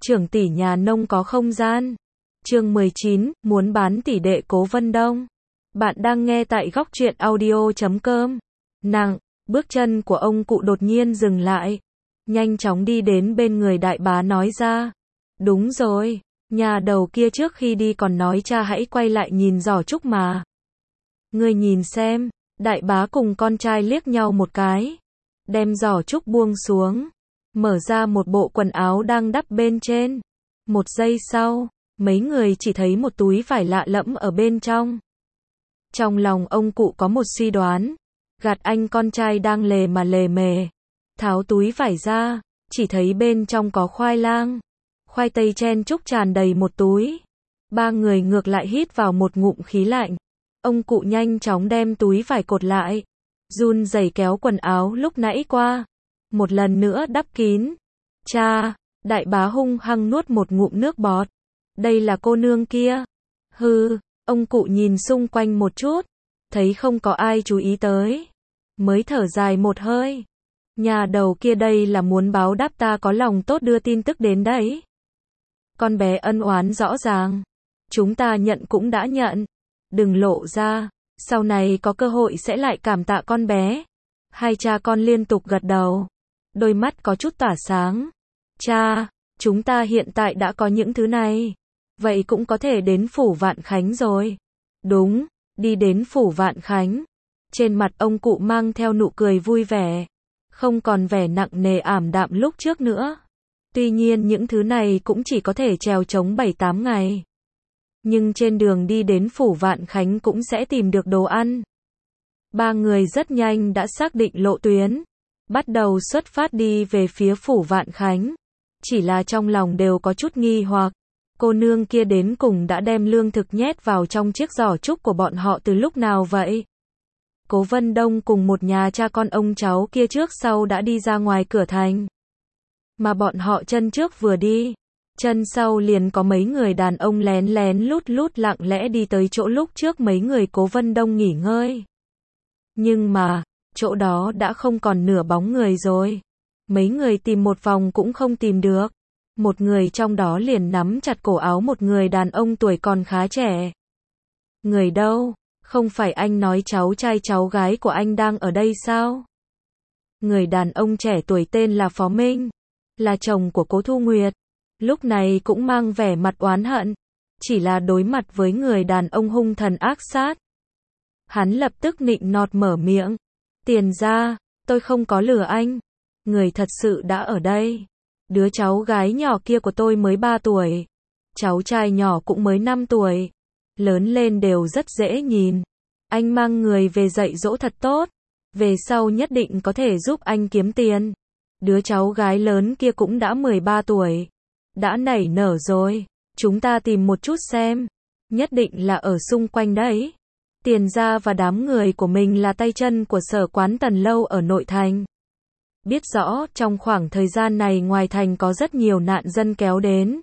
trưởng tỷ nhà nông có không gian. Chương 19, muốn bán tỷ đệ Cố Vân Đông. Bạn đang nghe tại góc truyện audio.com. Nặng, bước chân của ông cụ đột nhiên dừng lại. Nhanh chóng đi đến bên người đại bá nói ra. Đúng rồi, nhà đầu kia trước khi đi còn nói cha hãy quay lại nhìn giỏ trúc mà. Ngươi nhìn xem, đại bá cùng con trai liếc nhau một cái. Đem giỏ trúc buông xuống. Mở ra một bộ quần áo đang đắp bên trên. Một giây sau, mấy người chỉ thấy một túi vải lạ lẫm ở bên trong. Trong lòng ông cụ có một suy đoán. Gạt anh con trai đang lề mà lề mề. Tháo túi vải ra, chỉ thấy bên trong có khoai lang. Khoai tây chen chúc tràn đầy một túi. Ba người ngược lại hít vào một ngụm khí lạnh. Ông cụ nhanh chóng đem túi vải cột lại. Run rẩy kéo quần áo lúc nãy qua. Một lần nữa đắp kín. Cha, đại bá hung hăng nuốt một ngụm nước bọt. Đây là cô nương kia. Hừ, ông cụ nhìn xung quanh một chút. Thấy không có ai chú ý tới. Mới thở dài một hơi. Nhà đầu kia đây là muốn báo đáp ta có lòng tốt đưa tin tức đến đấy. Con bé ân oán rõ ràng. Chúng ta nhận cũng đã nhận. Đừng lộ ra. Sau này có cơ hội sẽ lại cảm tạ con bé. Hai cha con liên tục gật đầu. Đôi mắt có chút tỏa sáng. Cha, chúng ta hiện tại đã có những thứ này. Vậy cũng có thể đến Phủ Vạn Khánh rồi. Đúng, đi đến Phủ Vạn Khánh. Trên mặt ông cụ mang theo nụ cười vui vẻ. Không còn vẻ nặng nề ảm đạm lúc trước nữa. Tuy nhiên những thứ này cũng chỉ có thể trèo trống 7-8 ngày. Nhưng trên đường đi đến Phủ Vạn Khánh cũng sẽ tìm được đồ ăn. Ba người rất nhanh đã xác định lộ tuyến. Bắt đầu xuất phát đi về phía Phủ Vạn Khánh. Chỉ là trong lòng đều có chút nghi hoặc. Cô nương kia đến cùng đã đem lương thực nhét vào trong chiếc giỏ trúc của bọn họ từ lúc nào vậy? Cố Vân Đông cùng một nhà cha con ông cháu kia trước sau đã đi ra ngoài cửa thành. Mà bọn họ chân trước vừa đi. Chân sau liền có mấy người đàn ông lén lén lút lút lặng lẽ đi tới chỗ lúc trước mấy người Cố Vân Đông nghỉ ngơi. Nhưng mà, chỗ đó đã không còn nửa bóng người rồi. Mấy người tìm một vòng cũng không tìm được. Một người trong đó liền nắm chặt cổ áo một người đàn ông tuổi còn khá trẻ. Người đâu? Không phải anh nói cháu trai cháu gái của anh đang ở đây sao? Người đàn ông trẻ tuổi tên là Phó Minh. Là chồng của Cố Thu Nguyệt. Lúc này cũng mang vẻ mặt oán hận. Chỉ là đối mặt với người đàn ông hung thần ác sát. Hắn lập tức nịnh nọt mở miệng. Tiền ra, tôi không có lừa anh. Người thật sự đã ở đây. Đứa cháu gái nhỏ kia của tôi mới 3 tuổi. Cháu trai nhỏ cũng mới 5 tuổi. Lớn lên đều rất dễ nhìn. Anh mang người về dạy dỗ thật tốt. Về sau nhất định có thể giúp anh kiếm tiền. Đứa cháu gái lớn kia cũng đã 13 tuổi. Đã nảy nở rồi. Chúng ta tìm một chút xem. Nhất định là ở xung quanh đấy. Tiền ra và đám người của mình là tay chân của Sở Quán Tần Lâu ở nội thành. Biết rõ trong khoảng thời gian này ngoài thành có rất nhiều nạn dân kéo đến.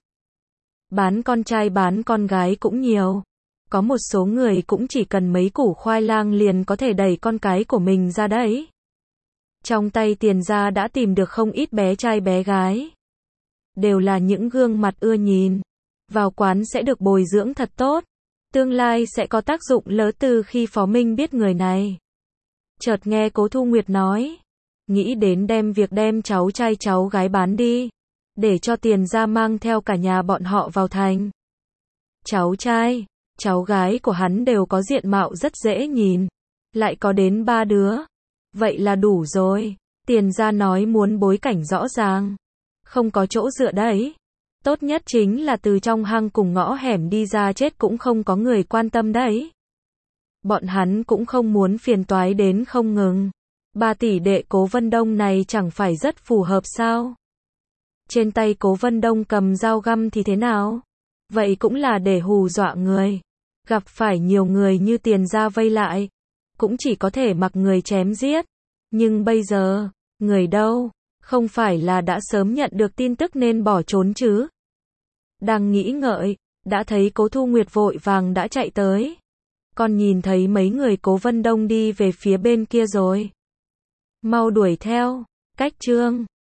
Bán con trai bán con gái cũng nhiều. Có một số người cũng chỉ cần mấy củ khoai lang liền có thể đẩy con cái của mình ra đấy. Trong tay tiền ra đã tìm được không ít bé trai bé gái. Đều là những gương mặt ưa nhìn. Vào quán sẽ được bồi dưỡng thật tốt. Tương lai sẽ có tác dụng lớn từ khi Phó Minh biết người này. Chợt nghe Cố Thu Nguyệt nói. Nghĩ đến việc đem cháu trai cháu gái bán đi. Để cho tiền ra mang theo cả nhà bọn họ vào thành. Cháu trai, cháu gái của hắn đều có diện mạo rất dễ nhìn. Lại có đến 3 đứa. Vậy là đủ rồi. Tiền ra nói muốn bối cảnh rõ ràng. Không có chỗ dựa đấy. Tốt nhất chính là từ trong hang cùng ngõ hẻm đi ra chết cũng không có người quan tâm đấy. Bọn hắn cũng không muốn phiền toái đến không ngừng. 3 tỷ đệ Cố Vân Đông này chẳng phải rất phù hợp sao? Trên tay Cố Vân Đông cầm dao găm thì thế nào? Vậy cũng là để hù dọa người. Gặp phải nhiều người như tiền ra vây lại. Cũng chỉ có thể mặc người chém giết. Nhưng bây giờ, người đâu? Không phải là đã sớm nhận được tin tức nên bỏ trốn chứ? Đang nghĩ ngợi, đã thấy Cố Thu Nguyệt vội vàng đã chạy tới. Con nhìn thấy mấy người Cố Vân Đông đi về phía bên kia rồi. Mau đuổi theo. Cách chương